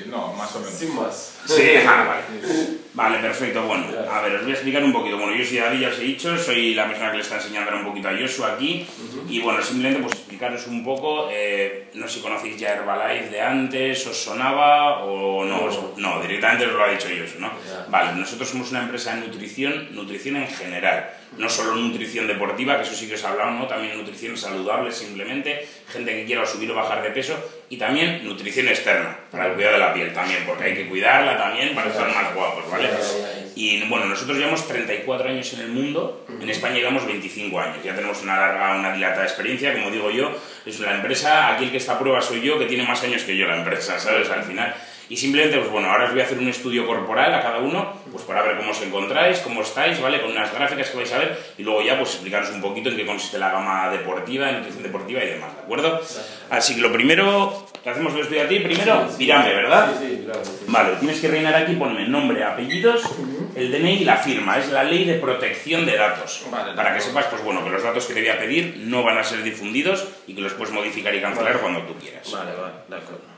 no, más o menos. Sin más. Sí, vale. Vale, perfecto. Bueno, a ver, os voy a explicar un poquito. Bueno, yo soy David, ya os he dicho, soy la persona que le está enseñando ahora un poquito a Joshua aquí. Y bueno, simplemente pues explicaros un poco, no sé si conocéis ya Herbalife de antes, os sonaba o no. No, directamente os lo ha dicho Joshua, ¿no? Vale, nosotros somos una empresa de nutrición en general. No solo nutrición deportiva, que eso sí que os he hablado, ¿no? También nutrición saludable simplemente, gente que quiera subir o bajar de peso, y también nutrición externa, para el cuidado de la piel también, porque hay que cuidarla también para estar más guapos, ¿vale? Y bueno, nosotros llevamos 34 años en el mundo, en España llevamos 25 años, ya tenemos una dilatada experiencia, como digo yo, es la empresa, aquí el que está a prueba soy yo, que tiene más años que yo la empresa, ¿sabes? Al final. Y simplemente, pues bueno, ahora os voy a hacer un estudio corporal a cada uno, pues para ver cómo os encontráis, cómo estáis, ¿vale? Con unas gráficas que vais a ver, y luego ya pues explicaros un poquito en qué consiste la gama deportiva, nutrición deportiva y demás, ¿de acuerdo? Así que lo primero, ¿te hacemos el estudio a ti primero? Mírame, ¿verdad? Sí, claro. Sí. Vale, tienes que rellenar aquí, ponme nombre, apellidos, el DNI y la firma, es la ley de protección de datos. Vale, para que sepas, pues bueno, que los datos que te voy a pedir no van a ser difundidos y que los puedes modificar y cancelar cuando tú quieras. Vale, de acuerdo.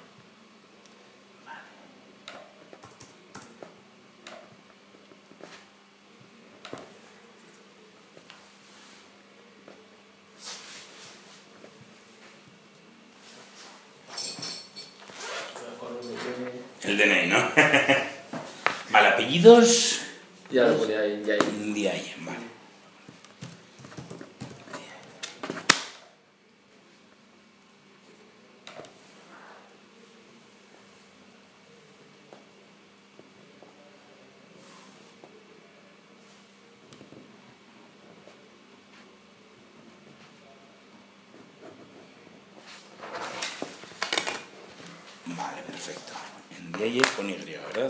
El DNI, ¿no? Vale, apellidos. Ya lo ponía ahí, ya ahí. Ndiaye, vale. Vale, perfecto. Ndiaye con Y, ¿verdad?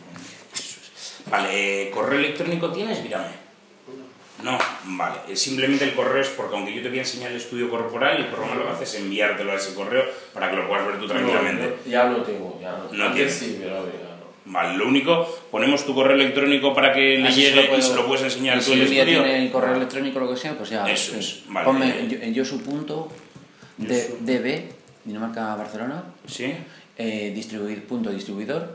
Vale, ¿correo electrónico tienes? Mírame. No, vale. Simplemente el correo es porque aunque yo te voy a enseñar el estudio corporal, el programa lo que hace es enviártelo a ese correo para que lo puedas ver tú tranquilamente. No, ya no tengo, ya no. ¿No tienes? Sí, pero ya no. Vale, lo único, ponemos tu correo electrónico para que le llegue y se lo puedes enseñar tú si el el día estudio. tiene el correo electrónico o lo que sea, pues ya. Eso es, vale. Ponme en yosu.db, Dinamarca Barcelona, ¿Sí? distribuidor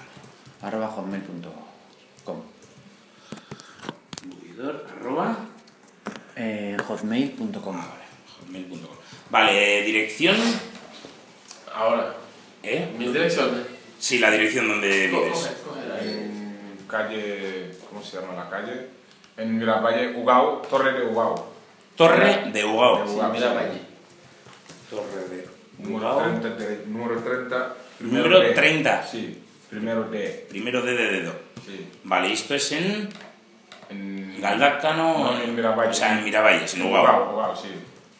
@hotmail.com. Distribuidor, arroba. Hotmail.com. Vale, hotmail.com. Vale, dirección. Ahora, mi dirección. Sí, la dirección donde vives. Coge ahí. En calle, ¿cómo se llama la calle? En Miravalle, Ugao, Torre de Ugao. Torre de Ugao. De Sí, Ugao, mira sí. para allí. Torre de Número Ugao. 30, número 30. Número D. 30. Sí, primero D. Primero D de dedo. Sí. Vale, esto es en En Galdácano. No, en Miravalles. O sea, en Miravalles, en Ugao. Ugao, sí.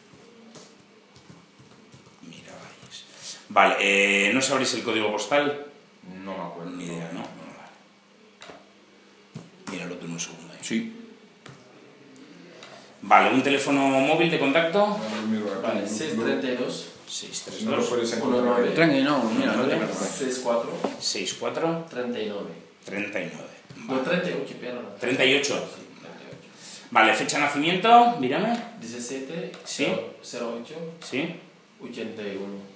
Miravalles. Vale, ¿no sabréis el código postal? No me acuerdo. Ni idea, ¿no? Vale. Míralo tú en un segundo. Sí. Vale, ¿un teléfono móvil de contacto? Vale, 632 No lo 632 puedes 19 encontrar. Tranqui, no, mira, no te preocupes. 64 64 39. 39. No, 38, perdón. 38. Sí, 38. Vale, fecha de nacimiento, mírame. 17 Sí. 08 Sí. 81.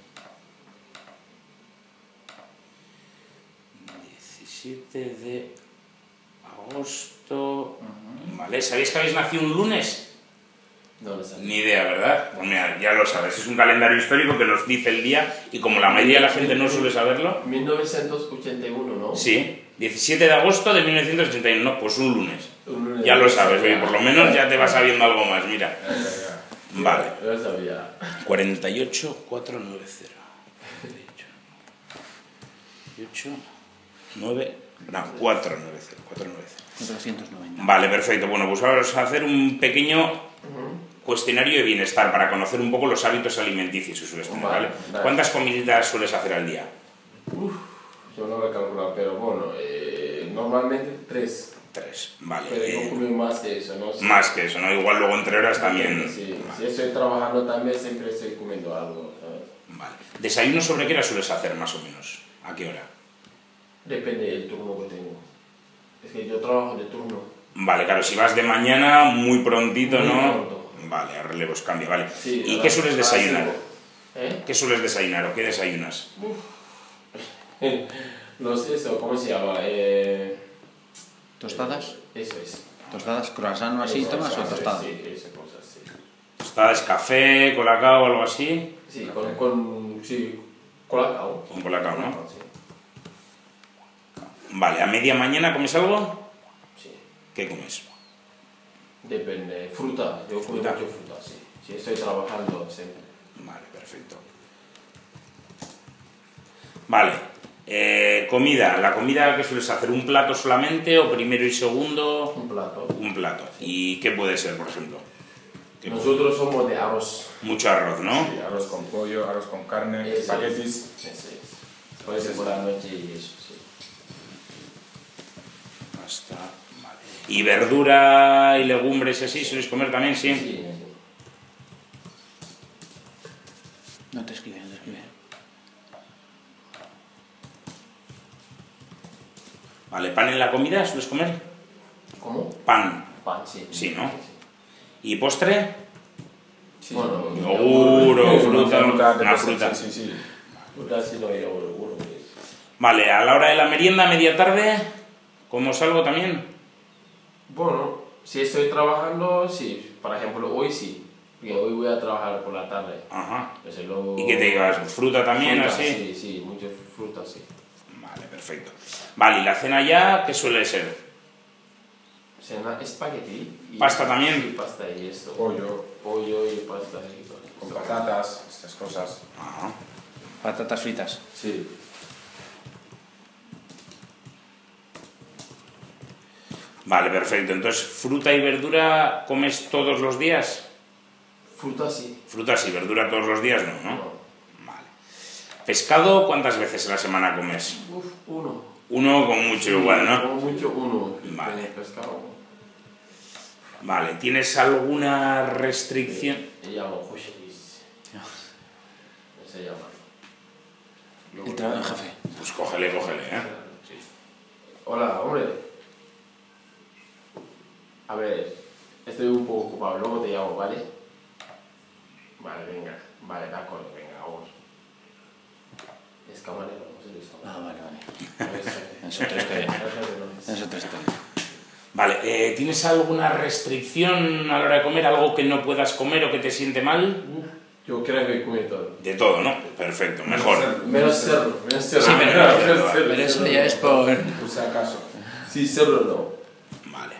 17 de agosto. Vale, ¿sabéis que habéis nacido un lunes? No lo sé. Ni idea, ¿verdad? Pues mira, ya lo sabes, es un calendario histórico que nos dice el día y como la mayoría de la gente no suele saberlo, 1981, ¿no? sí, 17 de agosto de 1981, no, pues un lunes. Un lunes. Ya lo sabes, oye, por lo menos ya te vas sabiendo algo más, mira. Ya. Vale, Yo lo sabía. 48490. 48, 9, no, 490, 490. 490. Vale, perfecto. Bueno, pues ahora vamos a hacer un pequeño cuestionario de bienestar para conocer un poco los hábitos alimenticios que sueles tener, ¿vale? Vale. ¿Cuántas comidas sueles hacer al día? Yo no lo he calculado, pero bueno, normalmente 3. 3, vale. Pero yo como más que eso, ¿no? Más que eso, ¿no? Igual luego entre horas también. Sí, Vale. si estoy trabajando también siempre estoy comiendo algo, ¿sabes? Vale. ¿Desayuno sobre qué hora sueles hacer más o menos? ¿A qué hora? Depende del turno que tengo. Es que yo trabajo de turno. Vale, claro, si vas de mañana muy prontito, Muy ¿no? pronto. Vale, a relevos cambia, vale. Sí, ¿Y a qué las- sueles a las desayunar? 5. ¿Eh? ¿Qué sueles desayunar o qué desayunas? Eso, ¿cómo se llama? ¿Tostadas? Eso es. ¿Tostadas? ¿Croissant o así Eso, tomas o sí, tostadas? Sí, esa cosa, sí. ¿Tostadas, café, colacao o algo así? Sí, sí, colacao. Con colacao, ¿no? Sí. Vale, ¿a media mañana comes algo? Sí. ¿Qué comes? Depende. Fruta. Yo como ¿Fruta? mucho fruta, sí. Sí, estoy trabajando siempre. Vale, perfecto. Vale, comida. ¿La comida que sueles hacer? ¿Un plato solamente o primero y segundo? Un plato. Un plato. ¿Y qué puede ser, por ejemplo? ¿Qué Nosotros somos de arroz. Mucho arroz, ¿no? Sí, arroz con pollo, arroz con carne, Eso espaguetis. Eso es. Puede ser por la noche y eso, sí. Pasta, vale. ¿Y verdura y legumbres y así sueles comer también, sí? Sí. No te escribe, no te escribe. Vale, ¿pan en la comida sueles comer? ¿Cómo? Pan. Pan, sí. Sí, ¿no? ¿Y postre? Sí. Bueno, Yogur o fruta, una fruta. Sí, sí, sí. fruta sí no hay yogur. Vale, a la hora de la merienda, media tarde, ¿como salgo también? Bueno, si estoy trabajando, sí. Por ejemplo, hoy sí. Porque hoy voy a trabajar por la tarde. Ajá. Entonces, luego... ¿Y qué te llevas? ¿Fruta también, Fruta, así? Sí, sí, mucha fruta, sí. Vale, perfecto. Vale, ¿y la cena ya qué suele ser? Cena espagueti. Y, ¿Pasta también? Sí, pasta y esto. Pollo, Pollo y pasta. con patatas, estas cosas. Ajá. Patatas fritas. Sí. Vale, perfecto. Entonces, ¿fruta y verdura comes todos los días? Fruta sí. Frutas y verdura todos los días, no, ¿no? No. Vale. ¿Pescado cuántas veces a la semana comes? Uf, uno. Uno con mucho igual, ¿no? Como mucho uno. Vale. De pescado. Vale, ¿tienes alguna restricción? Se llama Joshelis. Se llama. El trabajo en jefe. Pues cógele, ¿eh? Sí. Hola, hombre. A ver, estoy un poco ocupado, luego te llamo, ¿vale? Vale, venga. Vale, de acuerdo, venga, vamos. Es camarero, no sé si es Ah, camarero. vale. Es otra historia. Es otra historia. Vale, ¿tienes alguna restricción a la hora de comer? ¿Algo que no puedas comer o que te siente mal? Yo creo que come todo. De todo, ¿no? Perfecto, mejor. Menos cerdo, menos cerdo. Sí, pero- Pero eso ya es por... Por si acaso. Sí, cerdo no. Vale.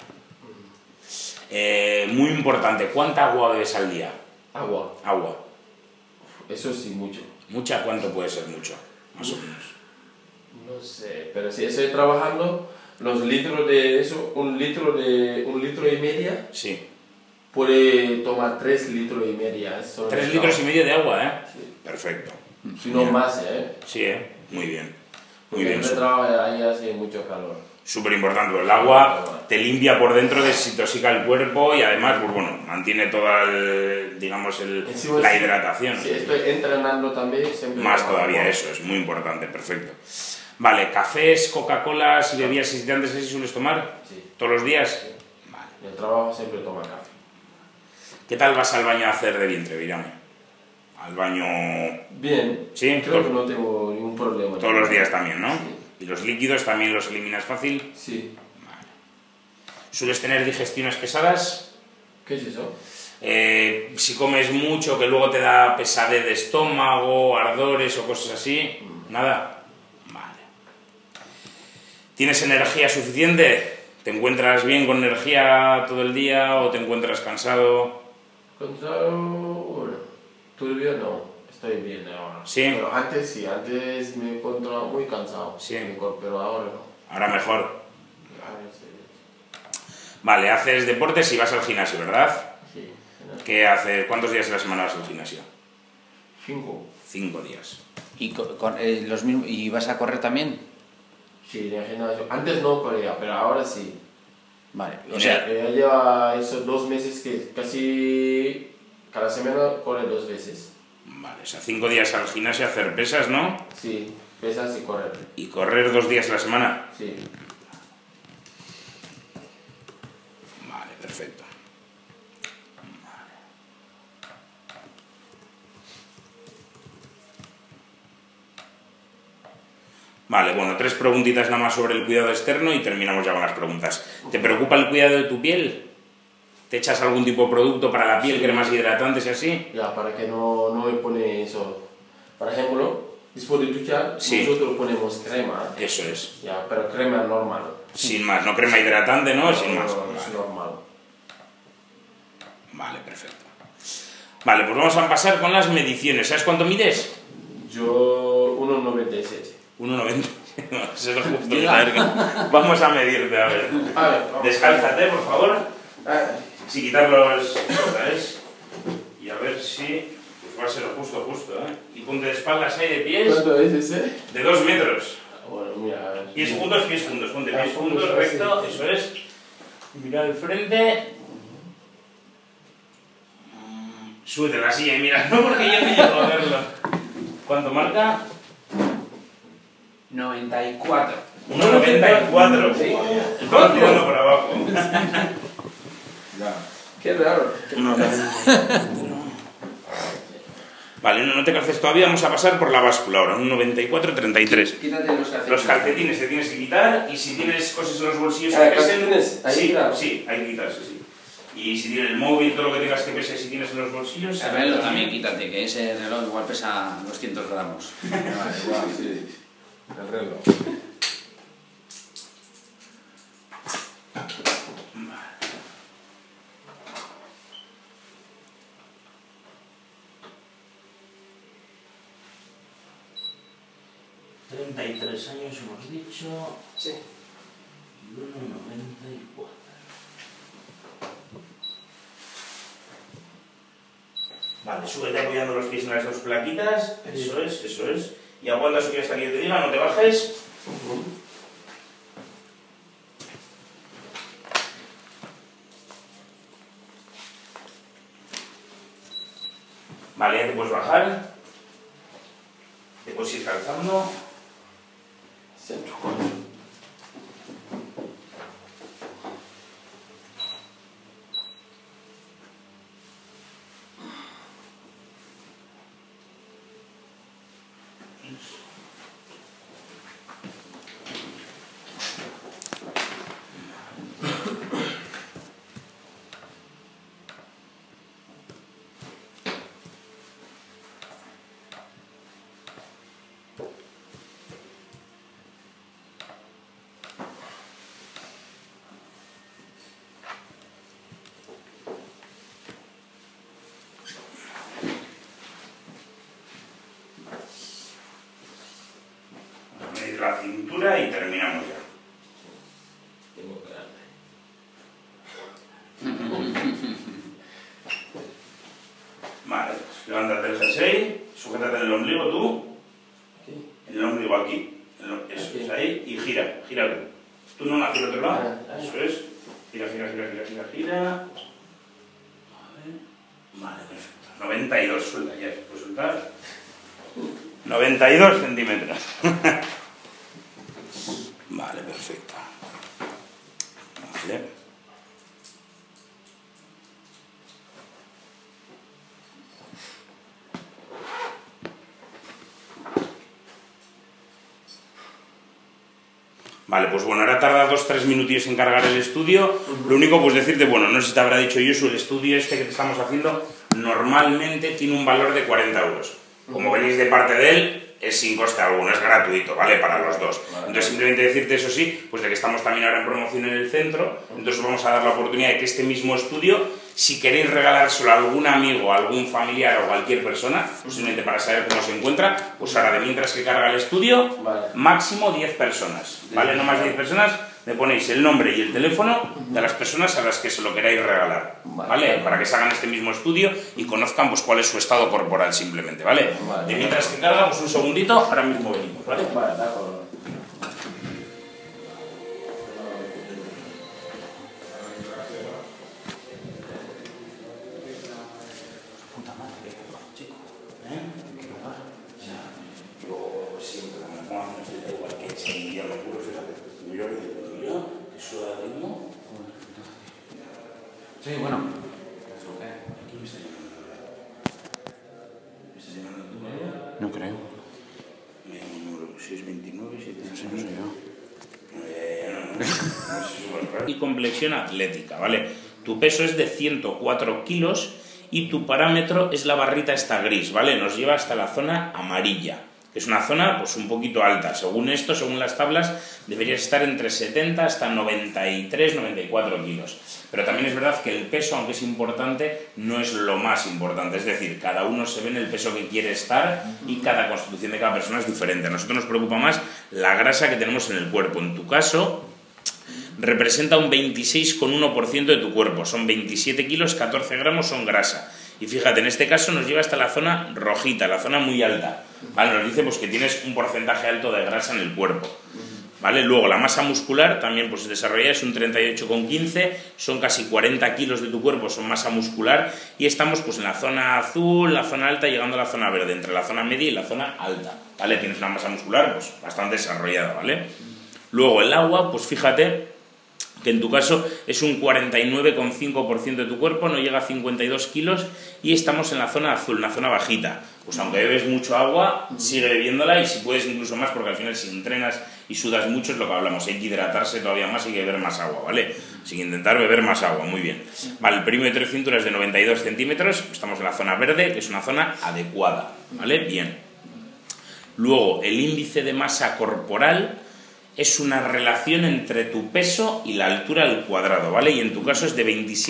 Muy importante, ¿cuánta agua bebes al día? Agua. Agua. Eso sí, mucho. ¿Mucha? ¿Cuánto puede ser mucho? Más o menos. No sé, pero si estoy trabajando, los litros de eso, un litro y media, Sí. puede tomar 3 litros y media. 3 litros y medio de agua, ¿eh? Sí. Perfecto. Si no más, ¿eh? Sí, ¿eh? Muy bien. Muy Porque bien. en el trabajo ahí hace mucho calor. Súper importante. El agua te limpia por dentro, desintoxica el cuerpo y además, pues bueno, mantiene toda digamos, Encima la sí, hidratación. Si estoy entrenando también, siempre... Más tomo todavía, agua. eso es muy importante, perfecto. Vale, cafés, Coca-Colas y bebidas excitantes, ¿así sueles tomar? Sí. ¿Todos los días? Vale. En el trabajo siempre toma café. ¿Qué tal vas al baño a hacer de vientre, Virame? Al baño Bien. Sí, Creo que no tengo ningún problema. todos los días también, ¿no? Sí. ¿Y los líquidos también los eliminas fácil? Sí. ¿Sueles tener digestiones pesadas? ¿Qué es eso? Si comes mucho, que luego te da pesadez de estómago, ardores o cosas así, ¿nada? Vale. ¿Tienes energía suficiente? ¿Te encuentras bien con energía todo el día o te encuentras cansado? Cansado, bueno, todavía no, estoy bien ahora. ¿Sí? Pero antes sí, antes me encontraba muy cansado. Sí. Pero ahora no. Ahora mejor. Ahora estoy bien. Vale, haces deportes y vas al gimnasio, ¿verdad? Sí. ¿Qué haces? ¿Cuántos días a la semana vas al gimnasio? 5. 5 días. ¿Y, los mismos, ¿y vas a correr también? Sí, en el gimnasio. Antes no corría, pero ahora sí. Vale, o En sea, Ya lleva esos 2 meses que casi cada semana corre 2 veces. Vale, o sea, 5 días al gimnasio a hacer pesas, ¿no? Sí, pesas y correr. Y correr 2 días a la semana. Sí. Vale, perfecto. Vale, bueno, 3 preguntitas nada más sobre el cuidado externo y terminamos ya con las preguntas. ¿Te preocupa el cuidado de tu piel? ¿Te echas algún tipo de producto para la piel, cremas hidratantes y así? Ya, para que no me pone eso. Por ejemplo, después de duchar, Sí. nosotros ponemos crema. Eso es. Ya, pero crema normal. Sin más, no crema hidratante, ¿no? Sin más. No, es normal. Vale, perfecto. Vale, pues vamos a pasar con las mediciones. ¿Sabes cuánto mides? Yo 1,97. 1,90. Eso es lo justo. Vamos a medirte, a ver. A ver, vamos. Descálzate, por favor. Ah, Si quitar los... ¿sabes? Y a ver si... Pues va a ser justo, ¿eh? Y ponte de espaldas ahí de pies. ¿Cuánto es ese? De 2 metros. Bueno, mira, a ver. Pies juntos. Ponte pies juntos, juntos, recto. sí. Eso es. Mira al frente. Súbete la silla y mira. No, porque yo no llego a verlo. ¿Cuánto marca? 94. 1,94. Sí. Estamos tirando por abajo. Ya. Qué raro. Vale, no te calces todavía, vamos a pasar por la báscula ahora, un 94-33. Quítate los calcetines. Los calcetines te tienes que quitar y si tienes cosas en los bolsillos Ah, que pesen... calcetines, ahí Sí, claro. sí, hay que quitarse, sí. Y si tienes el móvil, todo lo que tengas que pese, si tienes en los bolsillos... El reloj también quítate, que ese reloj igual pesa 200 gramos. Vale, igual, sí. El reloj. Vale. 33 años hemos dicho... Sí. Y 1,94. Vale, súbete apoyando los pies en las dos plaquitas. Eso es. Y aguanta subir hasta que yo te diga, no te bajes. Vale, ya te puedes bajar. Te puedes ir calzando. 104. Medir la cintura y terminamos ya. Tengo grande. Vale, pues levántate el jersey, sujétate en el ombligo tú, Aquí. en el ombligo aquí, eso Aquí. es ahí, y gira. Tú no hacia el otro lado, Ah, eso es, gira. A ver, vale, perfecto, 92, suelta ya, puedes soltar, 92 centímetros. Vale, perfecto. Vale. Vale, pues bueno, ahora tarda 2-3 minutillos en cargar el estudio. Lo único, pues decirte, bueno, no sé si te habrá dicho Josu, el estudio este que te estamos haciendo normalmente tiene un valor de 40 euros. Como venís de parte de él, es sin coste alguno, es gratuito, ¿vale? Para los dos. Entonces, simplemente decirte eso sí, pues de que estamos también ahora en promoción en el centro, entonces os vamos a dar la oportunidad de que este mismo estudio, si queréis regalárselo a algún amigo, a algún familiar o cualquier persona, simplemente para saber cómo se encuentra, pues ahora de mientras que carga el estudio, Vale. máximo 10 personas, ¿vale? No más de 10 personas, me ponéis el nombre y el teléfono de las personas a las que se lo queráis regalar, ¿vale? Para que se hagan este mismo estudio y conozcan pues cuál es su estado corporal simplemente, ¿vale? Vale. De mientras que carga, pues un segundito, ahora mismo venimos, ¿vale? Vale, de acuerdo. Puta madre, chico, ¿eh? ¿Qué pasa? Yo siempre me pongo a hacer igual que ese día, me juro, fíjate, mira, que suda ritmo. Sí, bueno. Aquí me está llamando ahora. ¿Me estás llamando tú ahora? No creo. Me llamo un número que 6,29, 7, no sé yo. Y complexión atlética, ¿vale? Tu peso es de 104 kilos y tu parámetro es la barrita esta gris, ¿vale? Nos lleva hasta la zona amarilla, que es una zona pues un poquito alta. Según esto, según las tablas, deberías estar entre 70 hasta 93, 94 kilos. Pero también es verdad que el peso, aunque es importante, no es lo más importante. Es decir, cada uno se ve en el peso que quiere estar y cada constitución de cada persona es diferente. A nosotros nos preocupa más la grasa que tenemos en el cuerpo. En tu caso, representa un 26,1% de tu cuerpo. Son 27 kilos, 14 gramos son grasa. Y fíjate, en este caso nos lleva hasta la zona rojita, la zona muy alta. ¿Vale? Nos dice pues, que tienes un porcentaje alto de grasa en el cuerpo. ¿Vale? Luego la masa muscular también pues, desarrollada es un 38,15, son casi 40 kilos de tu cuerpo, son masa muscular, y estamos pues, en la zona azul, la zona alta, llegando a la zona verde, entre la zona media y la zona alta. ¿Vale? Tienes una masa muscular pues, bastante desarrollada. ¿Vale? Luego el agua, pues fíjate que en tu caso es un 49,5% de tu cuerpo, no llega a 52 kilos y estamos en la zona azul, la zona bajita. Pues aunque bebes mucho agua, sigue bebiéndola y si puedes incluso más, porque al final si entrenas y sudas mucho es lo que hablamos, hay que hidratarse todavía más y hay que beber más agua, ¿vale? Así que intentar beber más agua, muy bien. Vale, el perímetro de cintura es de 92 centímetros, estamos en la zona verde, que es una zona adecuada, ¿vale? Bien. Luego, el índice de masa corporal es una relación entre tu peso y la altura al cuadrado, ¿vale? Y en tu caso es de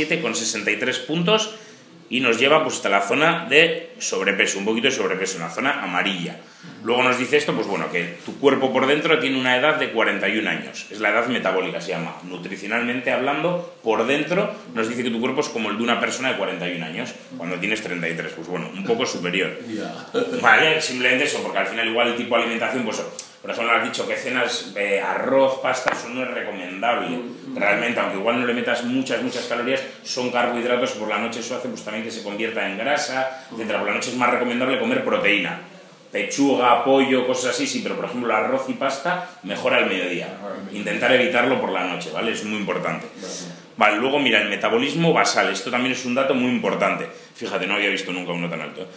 27,63 puntos y nos lleva pues hasta la zona de sobrepeso, un poquito de sobrepeso, una zona amarilla. Luego nos dice esto, pues bueno, que tu cuerpo por dentro tiene una edad de 41 años, es la edad metabólica, se llama. Nutricionalmente hablando, por dentro nos dice que tu cuerpo es como el de una persona de 41 años, cuando tienes 33, pues bueno, un poco superior. Vale, simplemente eso, porque al final igual el tipo de alimentación, pues por ejemplo, has dicho que cenas arroz, pasta, eso no es recomendable. Realmente, aunque igual no le metas muchas calorías, son carbohidratos, por la noche eso hace pues también que se convierta en grasa, etc. Por la noche es más recomendable comer proteína. Pechuga, pollo, cosas así, sí, pero por ejemplo arroz y pasta, mejor al mediodía. Intentar evitarlo por la noche, ¿vale? Es muy importante. Vale, luego mira, el metabolismo basal, esto también es un dato muy importante. Fíjate, no había visto nunca uno tan alto.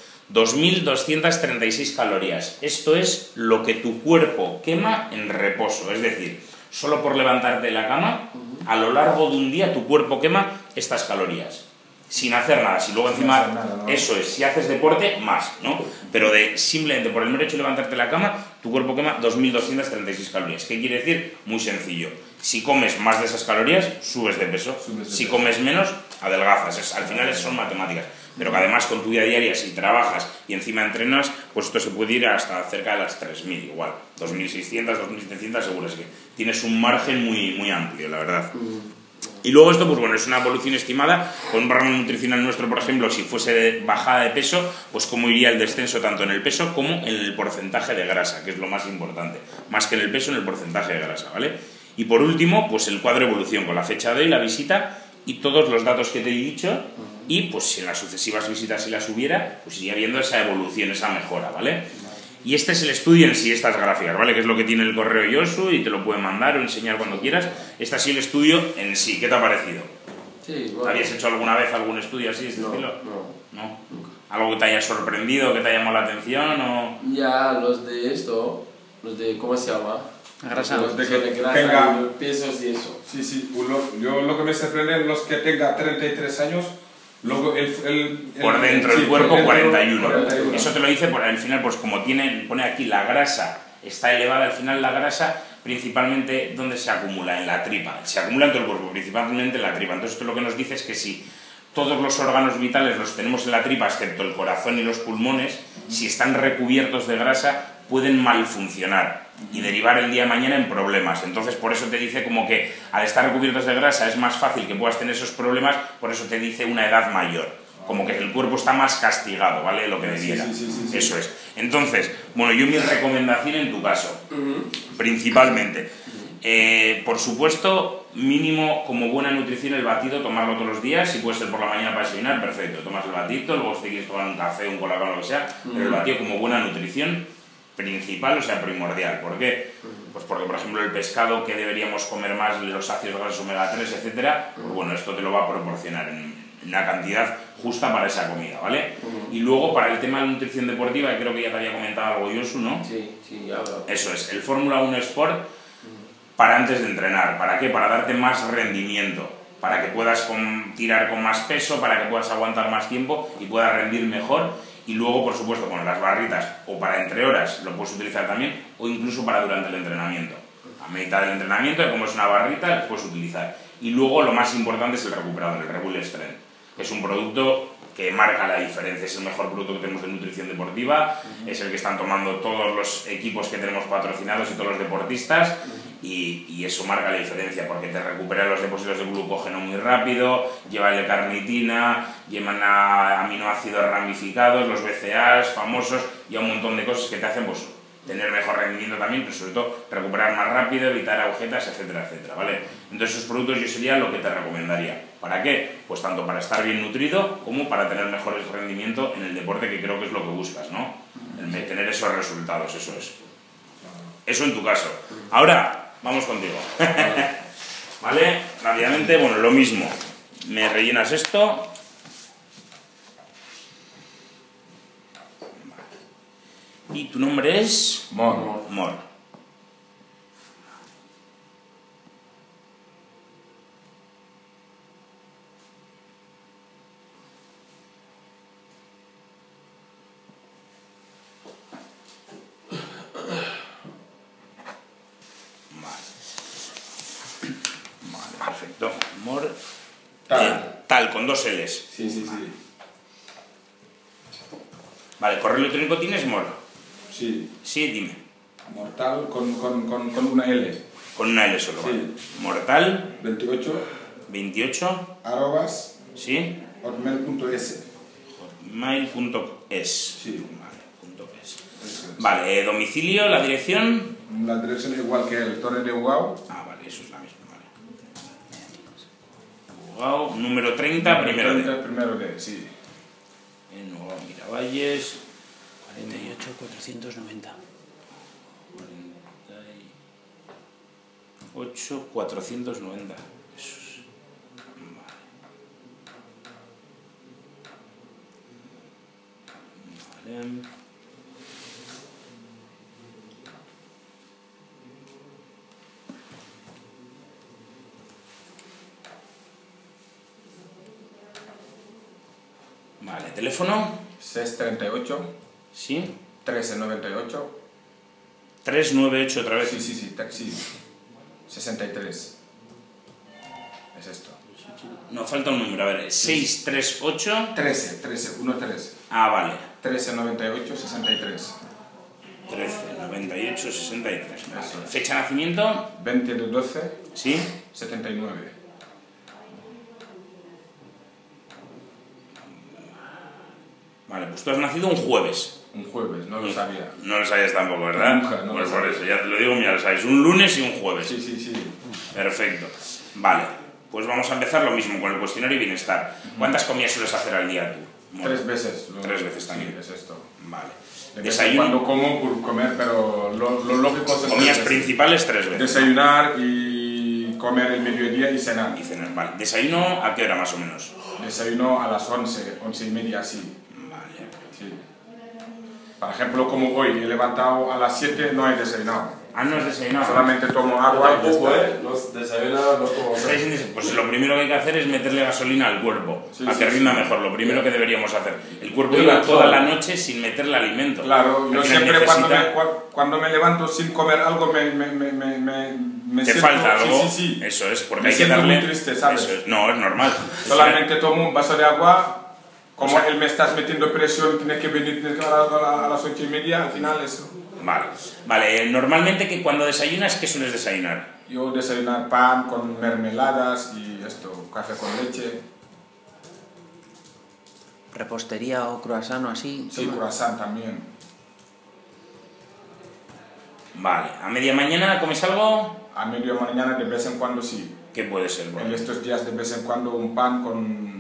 2.236 calorías. Esto es lo que tu cuerpo quema en reposo, es decir, solo por levantarte de la cama, a lo largo de un día tu cuerpo quema estas calorías. Sin hacer nada, si luego encima, nada, ¿no? Eso es, si haces deporte, más, ¿no? Pero simplemente por el mero hecho de levantarte de la cama, tu cuerpo quema 2.236 calorías. ¿Qué quiere decir? Muy sencillo. Si comes más de esas calorías, subes de peso. Si comes menos, adelgazas. Al final son matemáticas. Pero que además con tu vida diaria, si trabajas y encima entrenas, pues esto se puede ir hasta cerca de las 3.000 igual. 2.600, 2.700 seguro. Es que tienes un margen muy amplio, la verdad. Y luego esto, pues bueno, es una evolución estimada con un programa nutricional nuestro, por ejemplo, si fuese bajada de peso, pues cómo iría el descenso tanto en el peso como en el porcentaje de grasa, que es lo más importante, más que en el peso, en el porcentaje de grasa, ¿vale? Y por último, pues el cuadro de evolución con la fecha de hoy, la visita y todos los datos que te he dicho, y pues si en las sucesivas visitas si las hubiera, pues iría viendo esa evolución, esa mejora, ¿vale? Y este es el estudio en sí, estas gráficas, ¿vale? Que es lo que tiene el correo Yosu y te lo puede mandar o enseñar cuando quieras. Este ha sido el estudio en sí. ¿Qué te ha parecido? Sí, bueno. ¿Habías hecho alguna vez algún estudio así de este estilo? No. Nunca. ¿Algo que te haya sorprendido, que te haya llamado la atención? O... Ya, los de, ¿cómo se llama? Grasa. Los de que grasa tenga... y los pesos y eso. Sí. Yo lo que me sorprende es los que tenga 33 años... Luego por dentro del cuerpo, por dentro, 41. Eso te lo dice por al final, pues como pone aquí la grasa está elevada, al final la grasa principalmente ¿dónde se acumula? En la tripa. Se acumula en todo el cuerpo, principalmente en la tripa. Entonces esto lo que nos dice es que si todos los órganos vitales los tenemos en la tripa, excepto el corazón y los pulmones, si están recubiertos de grasa, pueden mal funcionar y derivar el día de mañana en problemas. Entonces por eso te dice como que al estar recubiertos de grasa es más fácil que puedas tener esos problemas, por eso te dice una edad mayor, como que el cuerpo está más castigado, ¿vale? Lo que debiera. Sí. Eso es. Entonces, bueno, yo mi recomendación en tu caso, principalmente, por supuesto, mínimo como buena nutrición el batido, tomarlo todos los días, si puede ser por la mañana para desayunar, perfecto, tomas el batito, luego si te quieres tomar un café, un colacao, lo que sea, pero el batido como buena nutrición principal, o sea, primordial. ¿Por qué? Pues porque, por ejemplo, el pescado que deberíamos comer más, los ácidos grasos omega 3, etcétera, pues bueno, esto te lo va a proporcionar en una cantidad justa para esa comida, ¿vale? Y luego para el tema de nutrición deportiva, que creo que ya te había comentado algo Josu, ¿no? Sí, hablo. Eso es, el Fórmula 1 Sport para antes de entrenar. ¿Para qué? Para darte más rendimiento, para que puedas tirar con más peso, para que puedas aguantar más tiempo y puedas rendir mejor. Y luego, por supuesto, con las barritas, o para entre horas, lo puedes utilizar también, o incluso para durante el entrenamiento. A mitad del entrenamiento, como es una barrita, lo puedes utilizar. Y luego lo más importante es el recuperador, el Red Bull Strength, que es un producto que marca la diferencia, es el mejor producto que tenemos de nutrición deportiva, es el que están tomando todos los equipos que tenemos patrocinados y todos los deportistas, y eso marca la diferencia porque te recupera los depósitos de glucógeno muy rápido, lleva L-carnitina, llevan aminoácidos ramificados, los BCAAs famosos y un montón de cosas que te hacen pues tener mejor rendimiento también, pero sobre todo recuperar más rápido, evitar agujetas, etcétera, etcétera, ¿vale? Entonces esos productos yo sería lo que te recomendaría. ¿Para qué? Pues tanto para estar bien nutrido como para tener mejores rendimiento en el deporte, que creo que es lo que buscas, ¿no? El tener esos resultados, eso es. Eso en tu caso. Ahora, vamos contigo. ¿Vale? Rápidamente, bueno, lo mismo. Me rellenas esto. ¿Y tu nombre es? Mor. Mor. Vale, perfecto. Mor. Tal, con 2 L's. Sí. Vale, ¿correo electrónico tienes, Mor? Sí. Sí, dime. Mortal con una L. Con una L solo, Sí. ¿vale? Mortal 28 28, arrobas ¿sí? hotmail.es. Hotmail.es. Sí. Vale, punto es. Eso es. Vale, domicilio, la dirección. La dirección es igual que el Torre de Ugao. Ah, vale, eso es la misma, vale. Ugao, número 30, primero D. Primero D, sí. En Ugao, Miravalles. 48, 490. 48, 490. Eso es. Vale. Vale. Vale, teléfono. 638 Sí. 1398. 398 otra vez. Sí. 63. Es esto. No, falta un número, a ver, 638. 13. 13. Ah, vale. 1398 63. 1398 63. Vale. Eso es. Fecha de nacimiento. 20 de 12 Sí. 79. Vale, pues tú has nacido un jueves. Un jueves, no lo sabía. No lo sabías tampoco, ¿verdad? Nunca, no pues lo por sabía. eso, ya te lo digo, mira, lo sabéis. Un lunes y un jueves. Sí. Perfecto. Vale, pues vamos a empezar lo mismo con el cuestionario y bienestar. ¿Cuántas comidas sueles hacer al día tú? Bueno, 3 veces. 3 veces también. Sí, es esto. Vale. De vez en cuando como por comer, pero lo lógico es... Comidas 3 veces. principales 3 veces. Desayunar y comer el mediodía y cenar. Y cenar, vale. ¿Desayuno a qué hora más o menos? Desayuno a las 11, 11 y media, sí. Vale. Sí. Por ejemplo, como hoy, he levantado a las 7, no he desayunado. Ah, no has desayunado. Solamente tomo agua y ya Tampoco, está. Los desayunados no como... ¿Estáis indecisos? Pues lo primero que hay que hacer es meterle gasolina al cuerpo, Sí, a que sí, rinda sí. mejor, lo primero que deberíamos hacer. El cuerpo Yo lleva la toda tomo. la noche sin meterle alimento. Claro, yo Al final siempre necesita- cuando me levanto sin comer algo me Te siento... falta algo, Sí. eso es, porque Me hay que siento darle... muy triste, ¿sabes? Eso es. No, es normal. Solamente tomo un vaso de agua, como O sea- él me estás metiendo presión, tienes que venir a las 8 y media, al final eso. Vale, normalmente que cuando desayunas, ¿qué sueles desayunar? Yo desayunar pan con mermeladas y esto, café con leche, ¿Repostería o croissant o así? sí, croissant también. Vale, ¿a media mañana comes algo? A media mañana de vez en cuando sí. ¿Qué puede ser? En Bueno, estos días de vez en cuando un pan con...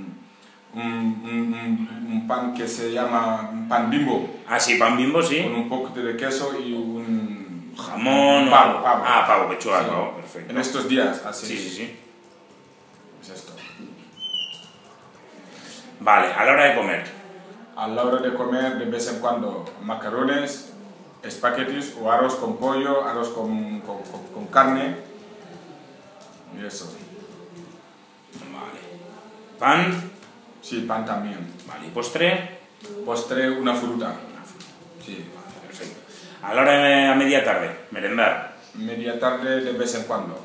Un pan que se llama un pan Bimbo, ah, sí, pan Bimbo, sí. con un poco de queso y un... Jamón o... Pavo. Ah, pavo, pechuga, Sí. pavo, perfecto. En estos días, así. Sí. Es esto. Vale, a la hora de comer. A la hora de comer, de vez en cuando, macarrones, espaguetis o arroz con pollo, arroz con carne y eso. Vale. ¿Pan? Sí, pan también. Vale, ¿y postre? Postre, una fruta. Sí. Vale, perfecto. A la hora de a media tarde, merendar. Media tarde, de vez en cuando.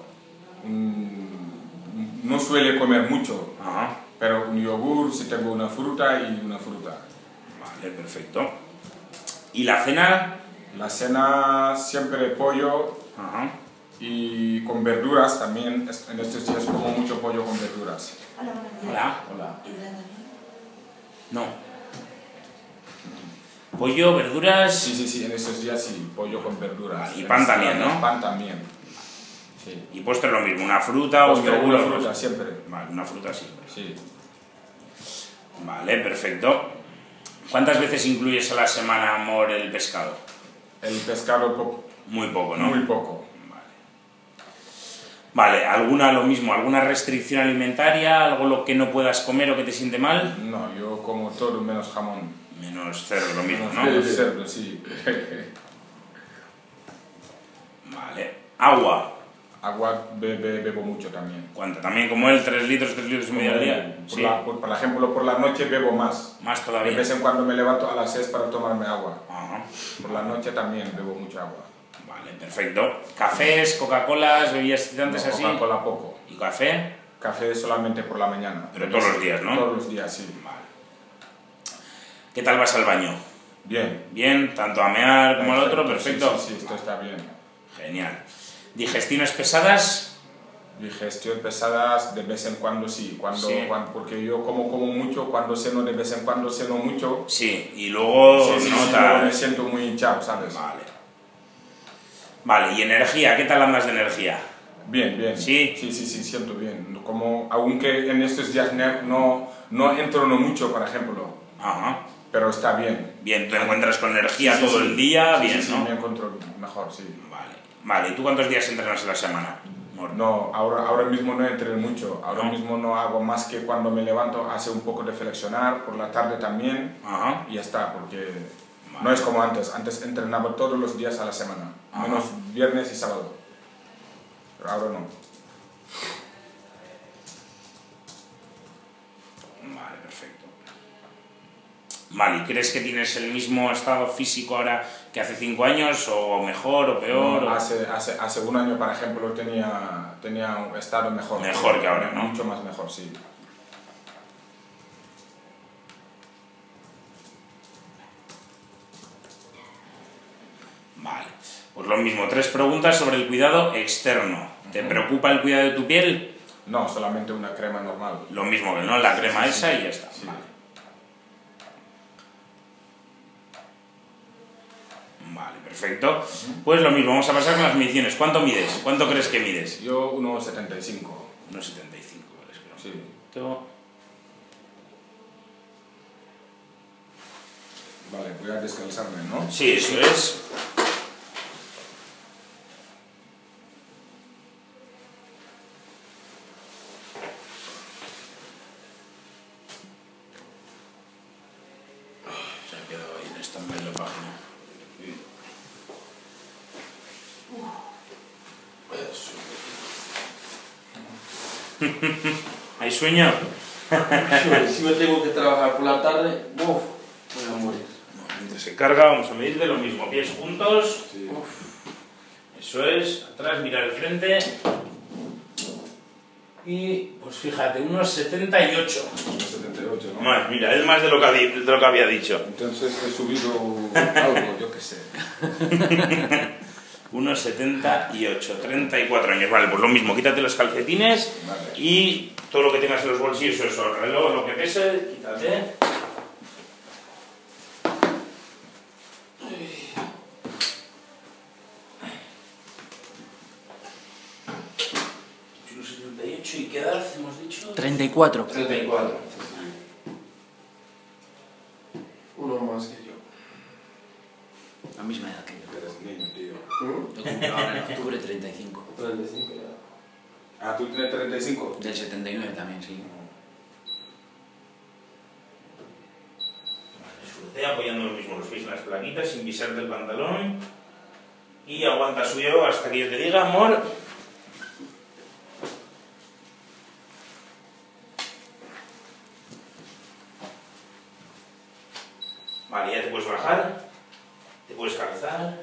No suele comer mucho, Ajá. pero un yogur, si tengo una fruta y una fruta. Vale, perfecto. ¿Y la cena? La cena siempre pollo Ajá. y con verduras también. En estos días como mucho pollo con verduras. Hola. Hola. No. Pollo, verduras. Sí, en estos días sí, pollo con verduras. Y pan también, ¿no? Pan también. Sí. Y postre lo mismo, una fruta o un Postre, yogur. una o fruta dos. siempre. Vale, una fruta siempre. Sí. Vale, perfecto. ¿Cuántas veces incluyes a la semana, amor, el pescado? El pescado Muy poco, ¿no? muy poco. Vale, ¿alguna restricción alimentaria? ¿Algo lo que no puedas comer o que te siente mal? No, yo como todo menos jamón. Menos cerdo, lo mismo, ¿no? Menos cerdo, sí. Vale. Agua. Agua bebo mucho también. ¿Cuánto? También como él, 3 litros y medio al día. Por, Sí. por ejemplo, por la noche bebo más. Más De todavía. vez en cuando me levanto a las 6 para tomarme agua. Ajá. Por la noche también bebo mucha agua. Vale, perfecto. ¿Cafés, Coca-Colas, bebidas excitantes así? Coca-Cola poco. ¿Y café? Café solamente por la mañana. Pero todos los días, ¿no? Todos los días, sí. Vale. ¿Qué tal vas al baño? Bien. Bien, tanto a mear como al otro, perfecto. Sí, esto está bien. Genial. ¿Digestiones pesadas? Digestión pesadas de vez en cuando sí. Sí. Porque yo como mucho, cuando ceno de vez en cuando ceno mucho. Sí, y luego Sí, luego notas... me siento muy hinchado, ¿sabes? Vale. Vale, ¿y energía? ¿Qué tal andas de energía? Bien, bien. ¿Sí? Sí, siento bien. Como, aunque en estos días no entreno mucho, por ejemplo, Ajá. pero está bien. Bien, te encuentras con energía Sí, todo sí. el día, Sí, bien, sí, ¿no? me encuentro mejor, sí. Vale. Vale, ¿y tú cuántos días entrenas a la semana? Amor? No, ahora mismo no entreno mucho. Ahora ¿No? mismo no hago más que cuando me levanto, hace un poco de flexionar, por la tarde también, Ajá. y ya está, porque Vale. no es como antes. Antes entrenaba todos los días a la semana, Ajá. menos viernes y sábado. Pero ahora no. Vale, perfecto. Vale, ¿y crees que tienes el mismo estado físico ahora que hace 5 años, o mejor, o peor? No, o... hace un año, por ejemplo, tenía un estado mejor. Mejor que ahora, ¿no? Mucho más mejor, sí. Vale, pues lo mismo, 3 preguntas sobre el cuidado externo. ¿Te preocupa el cuidado de tu piel? No, solamente una crema normal. Lo mismo que no, la crema Sí, esa sí. y ya está. Sí. Vale. Vale, perfecto. Pues lo mismo, vamos a pasar con las mediciones. ¿Cuánto mides? ¿Cuánto crees que mides? Yo 1,75. 1,75, vale, espera. Sí. Vale, voy a descansarme, ¿no? Sí, eso es. Se ha quedado ahí en stand-by la página. ¿Hay sueño? Si me tengo que trabajar por la tarde, voy a morir. Mientras se carga, vamos a medir de lo mismo. Pies juntos. Sí. Eso es. Atrás, mirar el frente. Y, pues fíjate, unos 78. 1,78, ¿no? Más, mira, es más de lo que había dicho. Entonces he subido algo, yo qué sé. Unos 78, 34 años. Vale, pues lo mismo, quítate los calcetines. Vale. Y todo lo que tengas en los bolsillos, eso, reloj, lo que pese, quítate. Unos 78, ¿y qué edad hemos dicho? 34. 34. Uno más que yo. La misma edad que yo. Eres niño, tío. Yo cumplo ahora en octubre 35. 35 ya. Ah, ¿tú tienes 35? Del 79 también, sí. apoyando lo mismo los pies en las plaquitas, sin pisar del pantalón. Y aguanta suyo hasta que yo te diga, amor. Vale, ya te puedes bajar, te puedes calzar.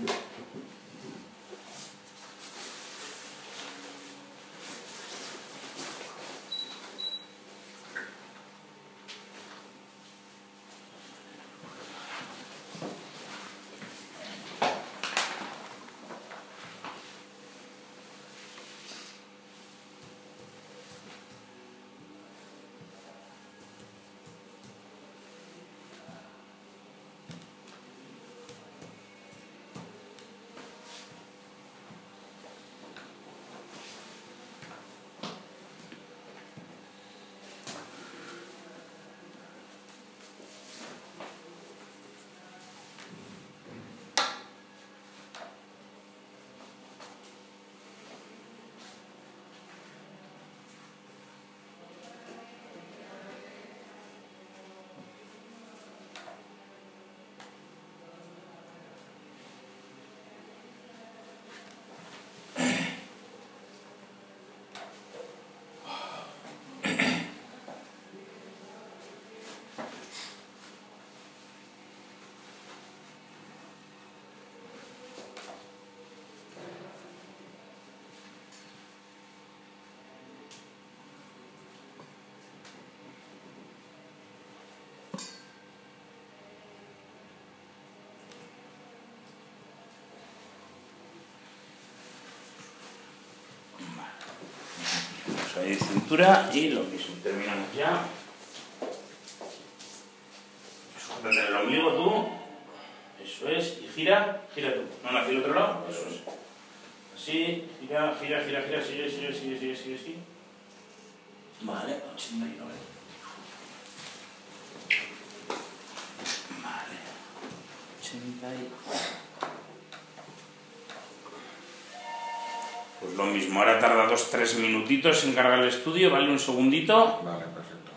Ahí cintura y lo mismo, terminamos ya. Sujétate el ombligo tú, eso es, y gira tú, no hacia el otro lado, eso es. Así, gira, sigue. Vale, 89. Vale, 89. Pues lo mismo, ahora tarda 2-3 minutitos en cargar el estudio, vale, un segundito. Vale, perfecto.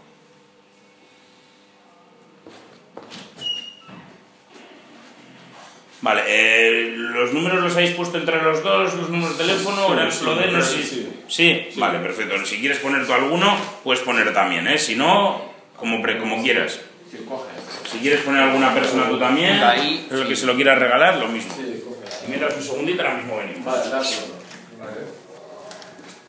Vale, los números los habéis puesto entre los dos, los números de teléfono, ahora lo de los... Sí, vale, perfecto. Si quieres poner tú alguno, puedes poner también, ¿eh? Si no, como quieras. Si quieres poner alguna persona tú también, es lo que se lo quieras regalar, lo mismo. Y mientras un segundito, ahora mismo venimos. Vale, de acuerdo. Vale.